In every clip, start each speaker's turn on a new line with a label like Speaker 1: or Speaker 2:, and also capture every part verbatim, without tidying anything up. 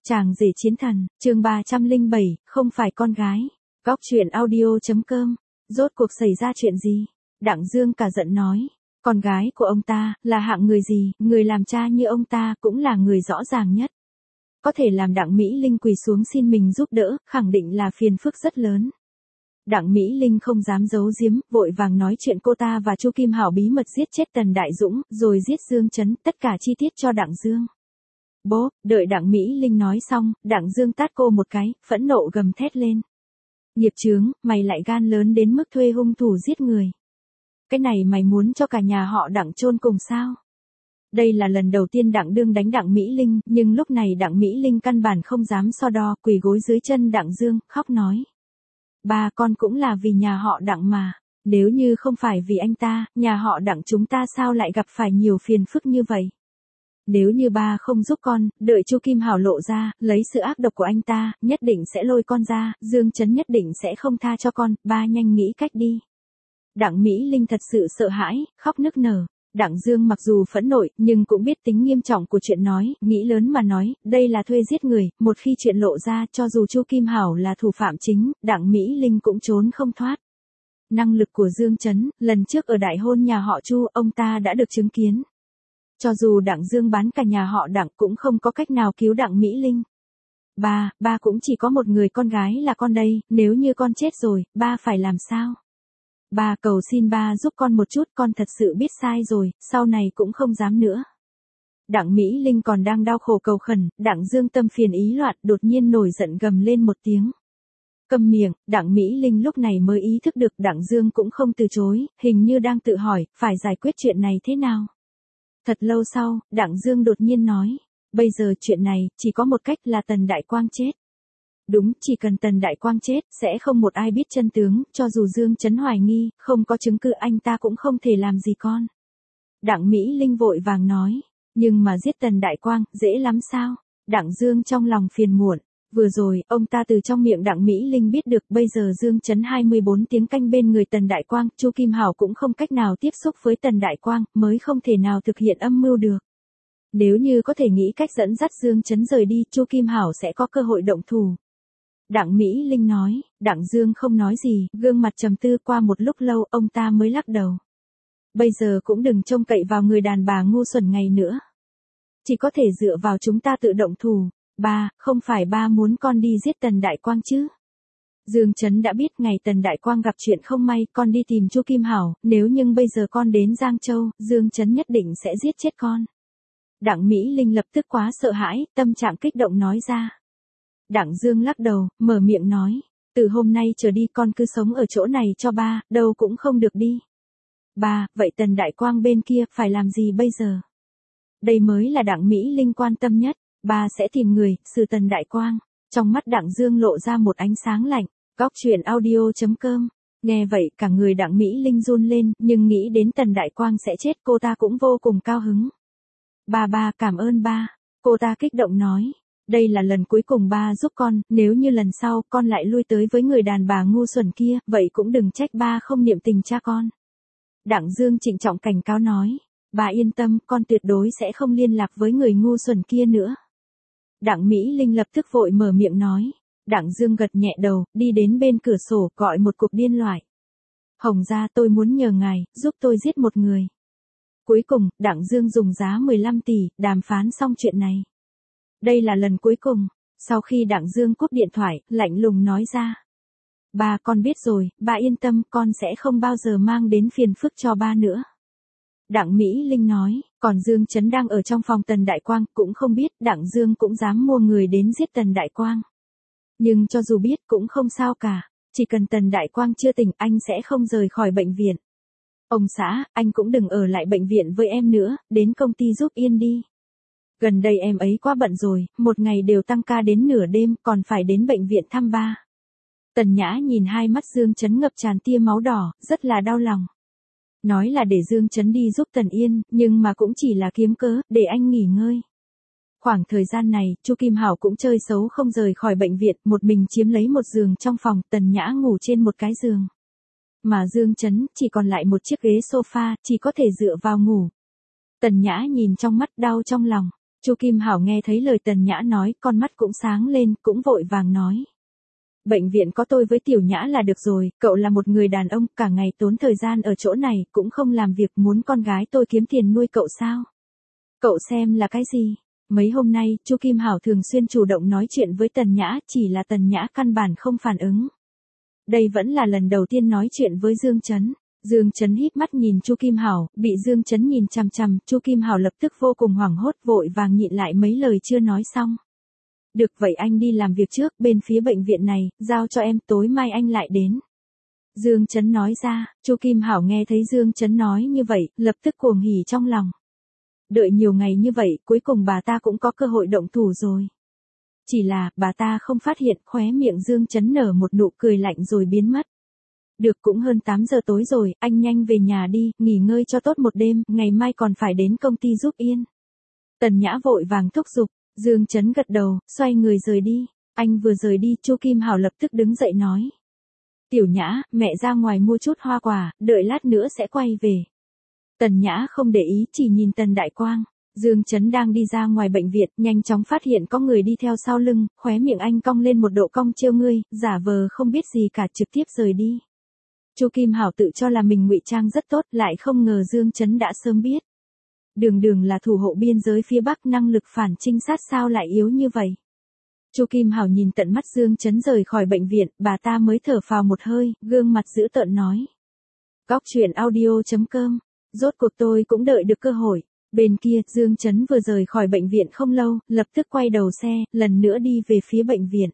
Speaker 1: Chàng rể chiến thần, chương ba trăm lẻ bảy, không phải con gái. Góc truyện audio.com. Rốt cuộc xảy ra chuyện gì? Đặng Dương cả giận nói. Con gái của ông ta, là hạng người gì, người làm cha như ông ta cũng là người rõ ràng nhất. Có thể làm Đặng Mỹ Linh quỳ xuống xin mình giúp đỡ, khẳng định là phiền phức rất lớn. Đặng Mỹ Linh không dám giấu giếm, vội vàng nói chuyện cô ta và Chu Kim Hảo bí mật giết chết Tần Đại Dũng, rồi giết Dương Chấn, tất cả chi tiết cho Đặng Dương. Bố, đợi Đặng Mỹ Linh nói xong, Đặng Dương tát cô một cái, phẫn nộ gầm thét lên. Nghiệp chướng, mày lại gan lớn đến mức thuê hung thủ giết người. Cái này mày muốn cho cả nhà họ Đặng chôn cùng sao? Đây là lần đầu tiên Đặng Đương đánh Đặng Mỹ Linh, nhưng lúc này Đặng Mỹ Linh căn bản không dám so đo, quỳ gối dưới chân Đặng Dương, khóc nói. Ba con cũng là vì nhà họ Đặng mà, nếu như không phải vì anh ta, nhà họ Đặng chúng ta sao lại gặp phải nhiều phiền phức như vậy? Nếu như ba không giúp con, đợi Chu Kim Hảo lộ ra, lấy sự ác độc của anh ta, nhất định sẽ lôi con ra, Dương Chấn nhất định sẽ không tha cho con, ba nhanh nghĩ cách đi. Đặng Mỹ Linh thật sự sợ hãi, khóc nức nở. Đặng Dương mặc dù phẫn nộ, nhưng cũng biết tính nghiêm trọng của chuyện nói, nghĩ lớn mà nói, đây là thuê giết người, một khi chuyện lộ ra, cho dù Chu Kim Hảo là thủ phạm chính, Đặng Mỹ Linh cũng trốn không thoát. Năng lực của Dương Chấn, lần trước ở đại hôn nhà họ Chu, ông ta đã được chứng kiến. Cho dù Đặng Dương bán cả nhà họ Đặng cũng không có cách nào cứu Đặng Mỹ Linh. Ba, ba cũng chỉ có một người con gái là con đây, nếu như con chết rồi, ba phải làm sao? Ba cầu xin ba giúp con một chút, con thật sự biết sai rồi, sau này cũng không dám nữa. Đặng Mỹ Linh còn đang đau khổ cầu khẩn, Đặng Dương tâm phiền ý loạn, đột nhiên nổi giận gầm lên một tiếng. Câm miệng, Đặng Mỹ Linh lúc này mới ý thức được Đặng Dương cũng không từ chối, hình như đang tự hỏi, phải giải quyết chuyện này thế nào. Thật lâu sau, Đặng Dương đột nhiên nói, bây giờ chuyện này, chỉ có một cách là Tần Đại Quang chết. Đúng, chỉ cần Tần Đại Quang chết, sẽ không một ai biết chân tướng, cho dù Dương Chấn hoài nghi, không có chứng cứ anh ta cũng không thể làm gì con. Đặng Mỹ Linh vội vàng nói, nhưng mà giết Tần Đại Quang, dễ lắm sao? Đặng Dương trong lòng phiền muộn, vừa rồi, ông ta từ trong miệng Đặng Mỹ Linh biết được bây giờ Dương Chấn hai mươi bốn tiếng canh bên người Tần Đại Quang, Chu Kim Hảo cũng không cách nào tiếp xúc với Tần Đại Quang, mới không thể nào thực hiện âm mưu được. Nếu như có thể nghĩ cách dẫn dắt Dương Chấn rời đi, Chu Kim Hảo sẽ có cơ hội động thủ. Đặng Mỹ Linh nói, Đặng Dương không nói gì, gương mặt trầm tư qua một lúc lâu, ông ta mới lắc đầu. Bây giờ cũng đừng trông cậy vào người đàn bà ngu xuẩn ngày nữa. Chỉ có thể dựa vào chúng ta tự động thủ. Ba, không phải ba muốn con đi giết Tần Đại Quang chứ? Dương Chấn đã biết ngày Tần Đại Quang gặp chuyện không may, con đi tìm Chu Kim Hảo, nếu nhưng bây giờ con đến Giang Châu, Dương Chấn nhất định sẽ giết chết con. Đặng Mỹ Linh lập tức quá sợ hãi, tâm trạng kích động nói ra. Đặng Dương lắc đầu, mở miệng nói, từ hôm nay trở đi con cứ sống ở chỗ này cho ba, đâu cũng không được đi. Ba, vậy Tần Đại Quang bên kia phải làm gì bây giờ? Đây mới là Đặng Mỹ Linh quan tâm nhất, ba sẽ tìm người, xử Tần Đại Quang. Trong mắt Đặng Dương lộ ra một ánh sáng lạnh, góc truyện audio.com. Nghe vậy cả người Đặng Mỹ Linh run lên, nhưng nghĩ đến Tần Đại Quang sẽ chết cô ta cũng vô cùng cao hứng. Ba ba cảm ơn ba, cô ta kích động nói. Đây là lần cuối cùng ba giúp con, nếu như lần sau con lại lui tới với người đàn bà ngu xuẩn kia, vậy cũng đừng trách ba không niệm tình cha con. Đặng Dương trịnh trọng cảnh cáo nói, ba yên tâm, con tuyệt đối sẽ không liên lạc với người ngu xuẩn kia nữa. Đặng Mỹ Linh lập tức vội mở miệng nói, Đặng Dương gật nhẹ đầu, đi đến bên cửa sổ, gọi một cục điện thoại. Hồng gia, tôi muốn nhờ ngài, giúp tôi giết một người. Cuối cùng, Đặng Dương dùng giá mười lăm tỷ, đàm phán xong chuyện này. Đây là lần cuối cùng, sau khi Đặng Dương cúp điện thoại, lạnh lùng nói ra. Ba con biết rồi, ba yên tâm, con sẽ không bao giờ mang đến phiền phức cho ba nữa. Đặng Mỹ Linh nói, còn Dương Chấn đang ở trong phòng Tần Đại Quang, cũng không biết, Đặng Dương cũng dám mua người đến giết Tần Đại Quang. Nhưng cho dù biết cũng không sao cả, chỉ cần Tần Đại Quang chưa tỉnh, anh sẽ không rời khỏi bệnh viện. Ông xã, anh cũng đừng ở lại bệnh viện với em nữa, đến công ty giúp Yên đi. Gần đây em ấy quá bận rồi, một ngày đều tăng ca đến nửa đêm, còn phải đến bệnh viện thăm ba. Tần Nhã nhìn hai mắt Dương Chấn ngập tràn tia máu đỏ, rất là đau lòng. Nói là để Dương Chấn đi giúp Tần Yên, nhưng mà cũng chỉ là kiếm cớ, để anh nghỉ ngơi. Khoảng thời gian này, Chu Kim Hảo cũng chơi xấu không rời khỏi bệnh viện, một mình chiếm lấy một giường trong phòng, Tần Nhã ngủ trên một cái giường. Mà Dương Chấn, chỉ còn lại một chiếc ghế sofa, chỉ có thể dựa vào ngủ. Tần Nhã nhìn trong mắt đau trong lòng. Chu Kim Hảo nghe thấy lời Tần Nhã nói, con mắt cũng sáng lên, cũng vội vàng nói. Bệnh viện có tôi với Tiểu Nhã là được rồi, cậu là một người đàn ông, cả ngày tốn thời gian ở chỗ này, cũng không làm việc, muốn con gái tôi kiếm tiền nuôi cậu sao? Cậu xem là cái gì? Mấy hôm nay, Chu Kim Hảo thường xuyên chủ động nói chuyện với Tần Nhã, chỉ là Tần Nhã căn bản không phản ứng. Đây vẫn là lần đầu tiên nói chuyện với Dương Chấn. Dương Chấn híp mắt nhìn Chu Kim Hảo, bị Dương Chấn nhìn chằm chằm, Chu Kim Hảo lập tức vô cùng hoảng hốt, vội vàng nhịn lại mấy lời chưa nói xong. Được vậy anh đi làm việc trước, bên phía bệnh viện này, giao cho em, tối mai anh lại đến. Dương Chấn nói ra, Chu Kim Hảo nghe thấy Dương Chấn nói như vậy, lập tức cuồng hỉ trong lòng. Đợi nhiều ngày như vậy, cuối cùng bà ta cũng có cơ hội động thủ rồi. Chỉ là, bà ta không phát hiện, khóe miệng Dương Chấn nở một nụ cười lạnh rồi biến mất. Được, cũng hơn tám giờ tối rồi, anh nhanh về nhà đi, nghỉ ngơi cho tốt một đêm, ngày mai còn phải đến công ty giúp Yên. Tần Nhã vội vàng thúc giục, Dương Chấn gật đầu, xoay người rời đi. Anh vừa rời đi, Chu Kim Hảo lập tức đứng dậy nói. Tiểu Nhã, mẹ ra ngoài mua chút hoa quả, đợi lát nữa sẽ quay về. Tần Nhã không để ý, chỉ nhìn Tần Đại Quang. Dương Chấn đang đi ra ngoài bệnh viện, nhanh chóng phát hiện có người đi theo sau lưng, khóe miệng anh cong lên một độ cong trêu ngươi, giả vờ không biết gì cả, trực tiếp rời đi. Chu Kim Hảo tự cho là mình ngụy trang rất tốt, lại không ngờ Dương Chấn đã sớm biết. Đường Đường là thủ hộ biên giới phía Bắc, năng lực phản trinh sát sao lại yếu như vậy. Chu Kim Hảo nhìn tận mắt Dương Chấn rời khỏi bệnh viện, bà ta mới thở phào một hơi, gương mặt dữ tợn nói. Góc truyện audio chấm com, rốt cuộc tôi cũng đợi được cơ hội. Bên kia, Dương Chấn vừa rời khỏi bệnh viện không lâu, lập tức quay đầu xe, lần nữa đi về phía bệnh viện.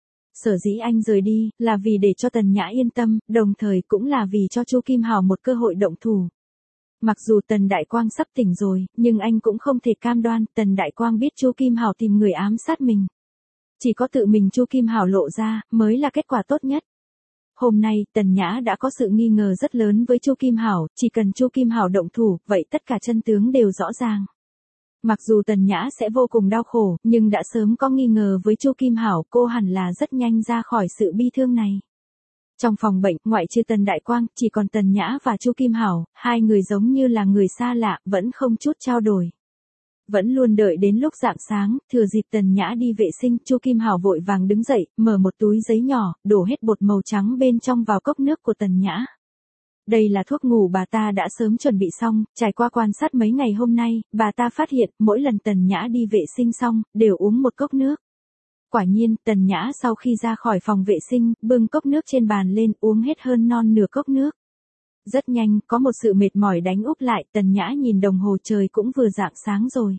Speaker 1: Sở dĩ anh rời đi, là vì để cho Tần Nhã yên tâm, đồng thời cũng là vì cho Chu Kim Hảo một cơ hội động thủ. Mặc dù Tần Đại Quang sắp tỉnh rồi, nhưng anh cũng không thể cam đoan, Tần Đại Quang biết Chu Kim Hảo tìm người ám sát mình. Chỉ có tự mình Chu Kim Hảo lộ ra, mới là kết quả tốt nhất. Hôm nay, Tần Nhã đã có sự nghi ngờ rất lớn với Chu Kim Hảo, chỉ cần Chu Kim Hảo động thủ, vậy tất cả chân tướng đều rõ ràng. Mặc dù Tần Nhã sẽ vô cùng đau khổ, nhưng đã sớm có nghi ngờ với Chu Kim Hảo, cô hẳn là rất nhanh ra khỏi sự bi thương này. Trong phòng bệnh, ngoại trừ Tần Đại Quang, chỉ còn Tần Nhã và Chu Kim Hảo, hai người giống như là người xa lạ, vẫn không chút trao đổi. Vẫn luôn đợi đến lúc rạng sáng, thừa dịp Tần Nhã đi vệ sinh, Chu Kim Hảo vội vàng đứng dậy, mở một túi giấy nhỏ, đổ hết bột màu trắng bên trong vào cốc nước của Tần Nhã. Đây là thuốc ngủ bà ta đã sớm chuẩn bị xong, trải qua quan sát mấy ngày hôm nay, bà ta phát hiện, mỗi lần Tần Nhã đi vệ sinh xong, đều uống một cốc nước. Quả nhiên, Tần Nhã sau khi ra khỏi phòng vệ sinh, bưng cốc nước trên bàn lên, uống hết hơn non nửa cốc nước. Rất nhanh, có một sự mệt mỏi đánh úp lại, Tần Nhã nhìn đồng hồ trời cũng vừa rạng sáng rồi.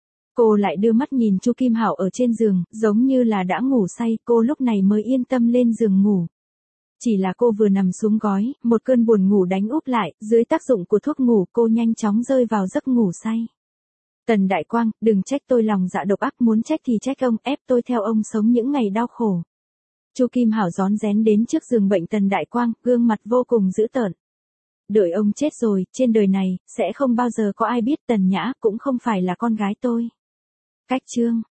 Speaker 1: Cô lại đưa mắt nhìn Chu Kim Hảo ở trên giường, giống như là đã ngủ say, cô lúc này mới yên tâm lên giường ngủ. Chỉ là cô vừa nằm xuống gói, một cơn buồn ngủ đánh úp lại, dưới tác dụng của thuốc ngủ cô nhanh chóng rơi vào giấc ngủ say. Tần Đại Quang, đừng trách tôi lòng dạ độc ác, muốn trách thì trách ông, ép tôi theo ông sống những ngày đau khổ. Chu Kim Hảo rón rén đến trước giường bệnh Tần Đại Quang, gương mặt vô cùng dữ tợn. Đợi ông chết rồi, trên đời này, sẽ không bao giờ có ai biết Tần Nhã cũng không phải là con gái tôi. Cách chương